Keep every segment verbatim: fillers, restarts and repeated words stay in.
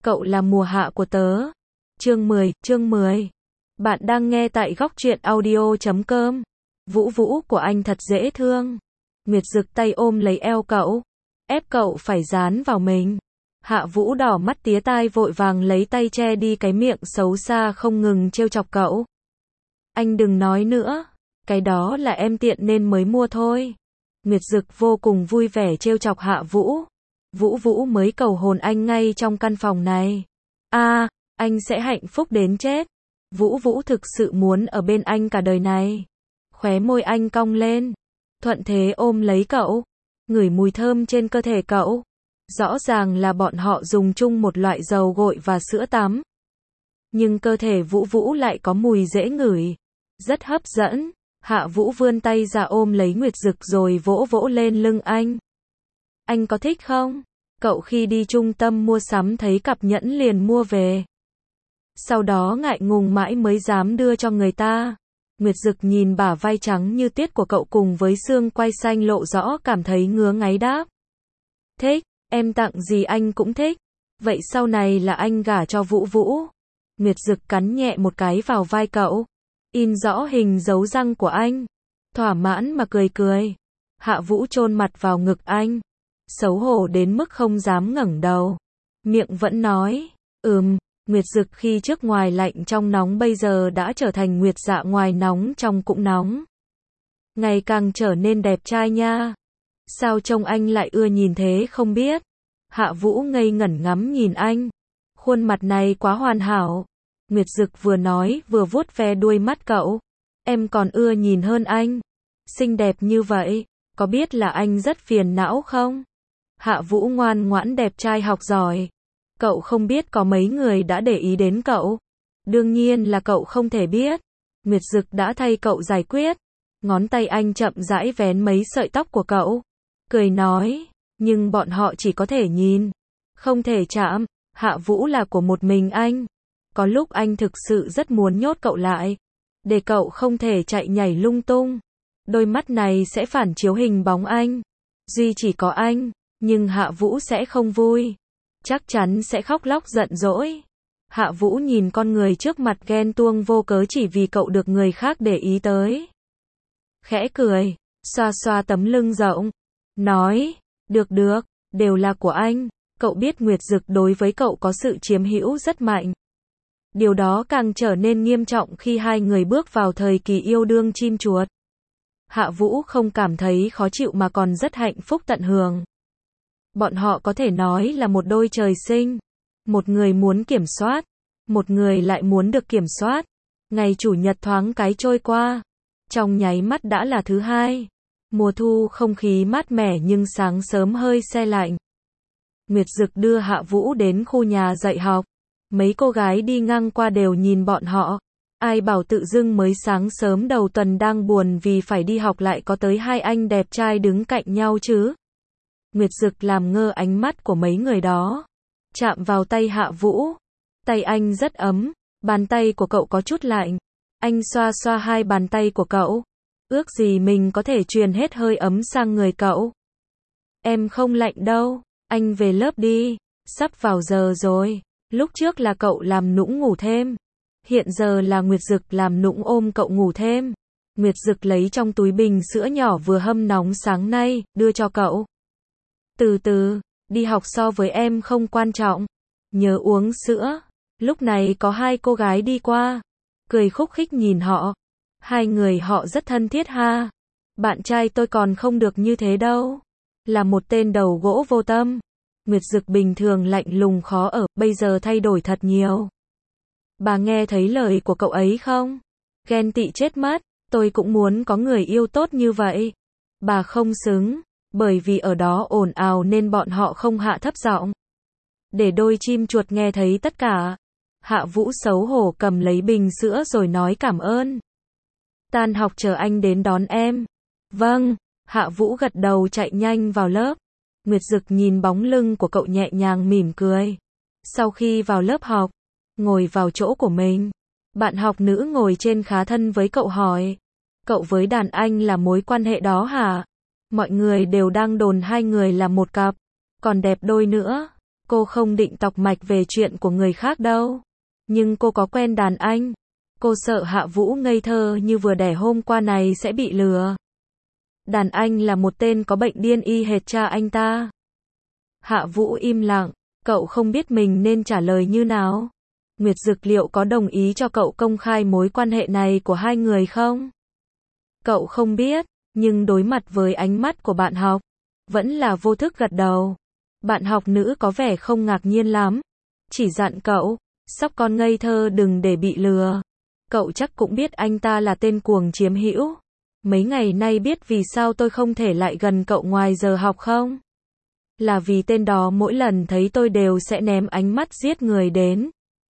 Cậu là mùa hạ của tớ. Chương mười, chương mười. Bạn đang nghe tại góc truyện audio chấm com. Vũ Vũ của anh thật dễ thương. Nguyệt Dực tay ôm lấy eo cậu, ép cậu phải dán vào mình. Hạ Vũ đỏ mắt tía tai vội vàng lấy tay che đi cái miệng xấu xa không ngừng trêu chọc cậu. Anh đừng nói nữa, cái đó là em tiện nên mới mua thôi. Nguyệt Dực vô cùng vui vẻ trêu chọc Hạ Vũ. Vũ Vũ mới cầu hôn anh ngay trong căn phòng này. A, à, anh sẽ hạnh phúc đến chết. Vũ Vũ thực sự muốn ở bên anh cả đời này. Khóe môi anh cong lên, thuận thế ôm lấy cậu, ngửi mùi thơm trên cơ thể cậu. Rõ ràng là bọn họ dùng chung một loại dầu gội và sữa tắm. Nhưng cơ thể Vũ Vũ lại có mùi dễ ngửi, rất hấp dẫn. Hạ Vũ vươn tay ra ôm lấy Nguyệt Dực rồi vỗ vỗ lên lưng anh. Anh có thích không? Cậu khi đi trung tâm mua sắm thấy cặp nhẫn liền mua về. Sau đó ngại ngùng mãi mới dám đưa cho người ta. Nguyệt Dực nhìn bả vai trắng như tuyết của cậu cùng với xương quai xanh lộ rõ cảm thấy ngứa ngáy đáp. Thích, em tặng gì anh cũng thích. Vậy sau này là anh gả cho Vũ Vũ. Nguyệt Dực cắn nhẹ một cái vào vai cậu, in rõ hình dấu răng của anh. Thỏa mãn mà cười cười. Hạ Vũ chôn mặt vào ngực anh, xấu hổ đến mức không dám ngẩng đầu. Miệng vẫn nói, ừm. Nguyệt Dực khi trước ngoài lạnh trong nóng bây giờ đã trở thành Nguyệt Dạ ngoài nóng trong cũng nóng. Ngày càng trở nên đẹp trai nha. Sao trông anh lại ưa nhìn thế không biết. Hạ Vũ ngây ngẩn ngắm nhìn anh. Khuôn mặt này quá hoàn hảo. Nguyệt Dực vừa nói vừa vuốt ve đuôi mắt cậu. Em còn ưa nhìn hơn anh. Xinh đẹp như vậy, có biết là anh rất phiền não không? Hạ Vũ ngoan ngoãn đẹp trai học giỏi. Cậu không biết có mấy người đã để ý đến cậu. Đương nhiên là cậu không thể biết. Nguyệt Dực đã thay cậu giải quyết. Ngón tay anh chậm rãi vén mấy sợi tóc của cậu, cười nói, nhưng bọn họ chỉ có thể nhìn, không thể chạm. Hạ Vũ là của một mình anh. Có lúc anh thực sự rất muốn nhốt cậu lại, để cậu không thể chạy nhảy lung tung. Đôi mắt này sẽ phản chiếu hình bóng anh. Duy chỉ có anh, nhưng Hạ Vũ sẽ không vui. Chắc chắn sẽ khóc lóc giận dỗi. Hạ Vũ nhìn con người trước mặt ghen tuông vô cớ chỉ vì cậu được người khác để ý tới. Khẽ cười, xoa xoa tấm lưng rộng, nói, được được, đều là của anh. Cậu biết Nguyệt Dực đối với cậu có sự chiếm hữu rất mạnh. Điều đó càng trở nên nghiêm trọng khi hai người bước vào thời kỳ yêu đương chim chuột. Hạ Vũ không cảm thấy khó chịu mà còn rất hạnh phúc tận hưởng. Bọn họ có thể nói là một đôi trời sinh. Một người muốn kiểm soát, một người lại muốn được kiểm soát. Ngày chủ nhật thoáng cái trôi qua, trong nháy mắt đã là thứ hai. Mùa thu không khí mát mẻ nhưng sáng sớm hơi se lạnh. Nguyệt Dực đưa Hạ Vũ đến khu nhà dạy học. Mấy cô gái đi ngang qua đều nhìn bọn họ. Ai bảo tự dưng mới sáng sớm đầu tuần đang buồn vì phải đi học lại có tới hai anh đẹp trai đứng cạnh nhau chứ. Nguyệt Dực làm ngơ ánh mắt của mấy người đó. Chạm vào tay Hạ Vũ. Tay anh rất ấm, bàn tay của cậu có chút lạnh. Anh xoa xoa hai bàn tay của cậu. Ước gì mình có thể truyền hết hơi ấm sang người cậu. Em không lạnh đâu, anh về lớp đi. Sắp vào giờ rồi. Lúc trước là cậu làm nũng ngủ thêm. Hiện giờ là Nguyệt Dực làm nũng ôm cậu ngủ thêm. Nguyệt Dực lấy trong túi bình sữa nhỏ vừa hâm nóng sáng nay, đưa cho cậu. Từ từ, đi học so với em không quan trọng. Nhớ uống sữa. Lúc này có hai cô gái đi qua, cười khúc khích nhìn họ. Hai người họ rất thân thiết ha. Bạn trai tôi còn không được như thế đâu. Là một tên đầu gỗ vô tâm. Nguyệt Dực bình thường lạnh lùng khó ở, bây giờ thay đổi thật nhiều. Bà nghe thấy lời của cậu ấy không? Ghen tị chết mất, tôi cũng muốn có người yêu tốt như vậy. Bà không xứng. Bởi vì ở đó ồn ào nên bọn họ không hạ thấp giọng. Để đôi chim chuột nghe thấy tất cả. Hạ Vũ xấu hổ cầm lấy bình sữa rồi nói cảm ơn. Tan học chờ anh đến đón em. Vâng. Hạ Vũ gật đầu chạy nhanh vào lớp. Nguyệt Dực nhìn bóng lưng của cậu nhẹ nhàng mỉm cười. Sau khi vào lớp học, ngồi vào chỗ của mình. Bạn học nữ ngồi trên khá thân với cậu hỏi. Cậu với đàn anh là mối quan hệ đó hả? Mọi người đều đang đồn hai người là một cặp, còn đẹp đôi nữa. Cô không định tọc mạch về chuyện của người khác đâu. Nhưng cô có quen đàn anh. Cô sợ Hạ Vũ ngây thơ như vừa đẻ hôm qua này sẽ bị lừa. Đàn anh là một tên có bệnh điên y hệt cha anh ta. Hạ Vũ im lặng, cậu không biết mình nên trả lời như nào. Nguyệt Dực liệu có đồng ý cho cậu công khai mối quan hệ này của hai người không? Cậu không biết, nhưng đối mặt với ánh mắt của bạn học, vẫn là vô thức gật đầu. Bạn học nữ có vẻ không ngạc nhiên lắm, chỉ dặn cậu, sóc con ngây thơ đừng để bị lừa. Cậu chắc cũng biết anh ta là tên cuồng chiếm hữu. Mấy ngày nay biết vì sao tôi không thể lại gần cậu ngoài giờ học không? Là vì tên đó mỗi lần thấy tôi đều sẽ ném ánh mắt giết người đến.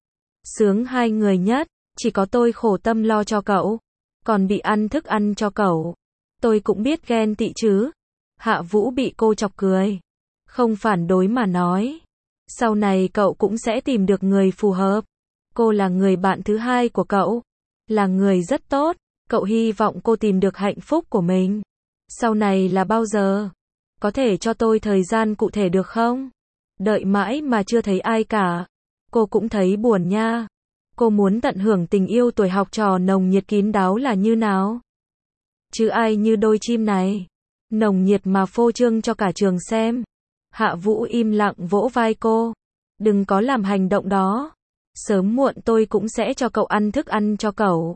Sướng hai người nhất, chỉ có tôi khổ tâm lo cho cậu, còn bị ăn thức ăn cho cậu. Tôi cũng biết ghen tị chứ. Hạ Vũ bị cô chọc cười. Không phản đối mà nói. Sau này cậu cũng sẽ tìm được người phù hợp. Cô là người bạn thứ hai của cậu. Là người rất tốt. Cậu hy vọng cô tìm được hạnh phúc của mình. Sau này là bao giờ? Có thể cho tôi thời gian cụ thể được không? Đợi mãi mà chưa thấy ai cả. Cô cũng thấy buồn nha. Cô muốn tận hưởng tình yêu tuổi học trò nồng nhiệt kín đáo là như nào? Chứ ai như đôi chim này. Nồng nhiệt mà phô trương cho cả trường xem. Hạ Vũ im lặng vỗ vai cô. Đừng có làm hành động đó. Sớm muộn tôi cũng sẽ cho cậu ăn thức ăn cho cậu.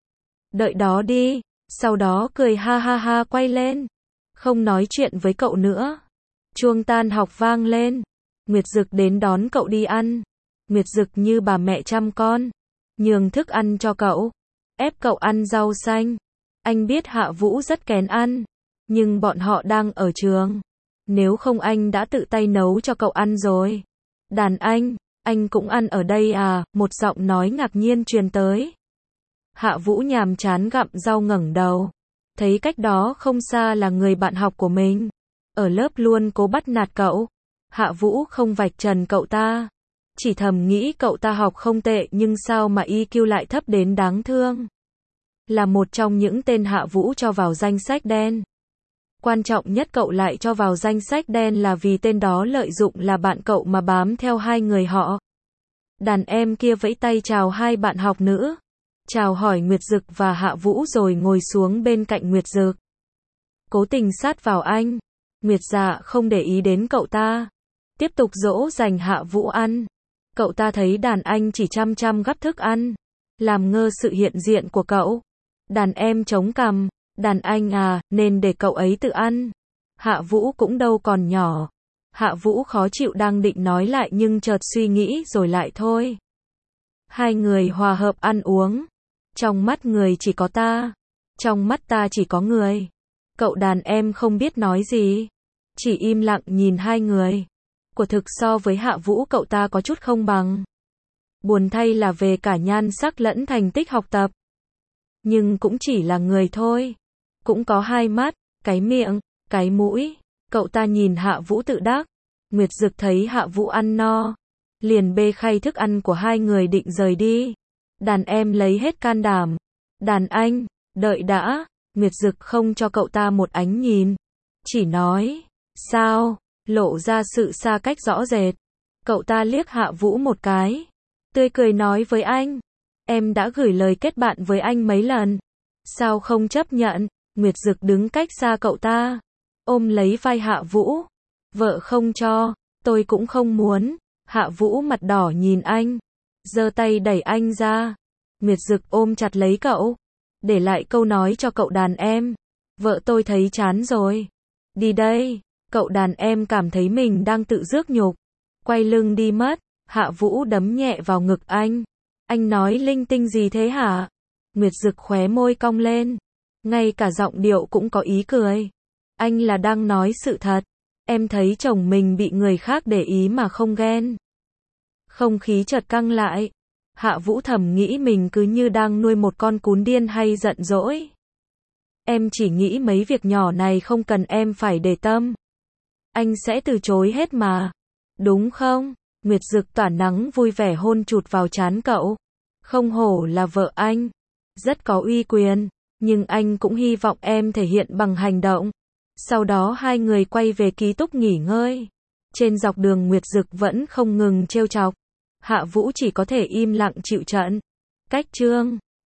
Đợi đó đi. Sau đó cười ha ha ha quay lên. Không nói chuyện với cậu nữa. Chuông tan học vang lên. Nguyệt Dực đến đón cậu đi ăn. Nguyệt Dực như bà mẹ chăm con. Nhường thức ăn cho cậu. Ép cậu ăn rau xanh. Anh biết Hạ Vũ rất kén ăn. Nhưng bọn họ đang ở trường. Nếu không anh đã tự tay nấu cho cậu ăn rồi. Đàn anh, anh cũng ăn ở đây à? Một giọng nói ngạc nhiên truyền tới. Hạ Vũ nhàm chán gặm rau ngẩng đầu. Thấy cách đó không xa là người bạn học của mình. Ở lớp luôn cố bắt nạt cậu. Hạ Vũ không vạch trần cậu ta. Chỉ thầm nghĩ cậu ta học không tệ nhưng sao mà i kiu lại thấp đến đáng thương. Là một trong những tên Hạ Vũ cho vào danh sách đen. Quan trọng nhất cậu lại cho vào danh sách đen là vì tên đó lợi dụng là bạn cậu mà bám theo hai người họ. Đàn em kia vẫy tay chào hai bạn học nữ. Chào hỏi Nguyệt Dực và Hạ Vũ rồi ngồi xuống bên cạnh Nguyệt Dực. Cố tình sát vào anh. Nguyệt Dạ không để ý đến cậu ta. Tiếp tục dỗ dành Hạ Vũ ăn. Cậu ta thấy đàn anh chỉ chăm chăm gắp thức ăn. Làm ngơ sự hiện diện của cậu. Đàn em chống cằm. Đàn anh à, nên để cậu ấy tự ăn. Hạ Vũ cũng đâu còn nhỏ. Hạ Vũ khó chịu đang định nói lại nhưng chợt suy nghĩ rồi lại thôi. Hai người hòa hợp ăn uống. Trong mắt người chỉ có ta. Trong mắt ta chỉ có người. Cậu đàn em không biết nói gì. Chỉ im lặng nhìn hai người. Quả thực so với Hạ Vũ cậu ta có chút không bằng. Buồn thay là về cả nhan sắc lẫn thành tích học tập. Nhưng cũng chỉ là người thôi. Cũng có hai mắt, cái miệng, cái mũi. Cậu ta nhìn Hạ Vũ tự đắc. Nguyệt Dực thấy Hạ Vũ ăn no. Liền bê khay thức ăn của hai người định rời đi. Đàn em lấy hết can đảm. Đàn anh, đợi đã. Nguyệt Dực không cho cậu ta một ánh nhìn. Chỉ nói, sao, lộ ra sự xa cách rõ rệt. Cậu ta liếc Hạ Vũ một cái. Tươi cười nói với anh. Em đã gửi lời kết bạn với anh mấy lần. Sao không chấp nhận? Nguyệt Dực đứng cách xa cậu ta. Ôm lấy vai Hạ Vũ. Vợ không cho, tôi cũng không muốn. Hạ Vũ mặt đỏ nhìn anh. Giơ tay đẩy anh ra. Nguyệt Dực ôm chặt lấy cậu. Để lại câu nói cho cậu đàn em. Vợ tôi thấy chán rồi. Đi đây. Cậu đàn em cảm thấy mình đang tự rước nhục. Quay lưng đi mất. Hạ Vũ đấm nhẹ vào ngực anh. Anh nói linh tinh gì thế hả? Nguyệt Dực khóe môi cong lên. Ngay cả giọng điệu cũng có ý cười. Anh là đang nói sự thật. Em thấy chồng mình bị người khác để ý mà không ghen. Không khí chợt căng lại. Hạ Vũ thầm nghĩ mình cứ như đang nuôi một con cún điên hay giận dỗi. Em chỉ nghĩ mấy việc nhỏ này không cần em phải để tâm. Anh sẽ từ chối hết mà. Đúng không? Nguyệt Dực tỏa nắng vui vẻ hôn chụt vào trán cậu. Không hổ là vợ anh. Rất có uy quyền. Nhưng anh cũng hy vọng em thể hiện bằng hành động. Sau đó hai người quay về ký túc nghỉ ngơi. Trên dọc đường Nguyệt Dực vẫn không ngừng trêu chọc. Hạ Vũ chỉ có thể im lặng chịu trận. Cách chương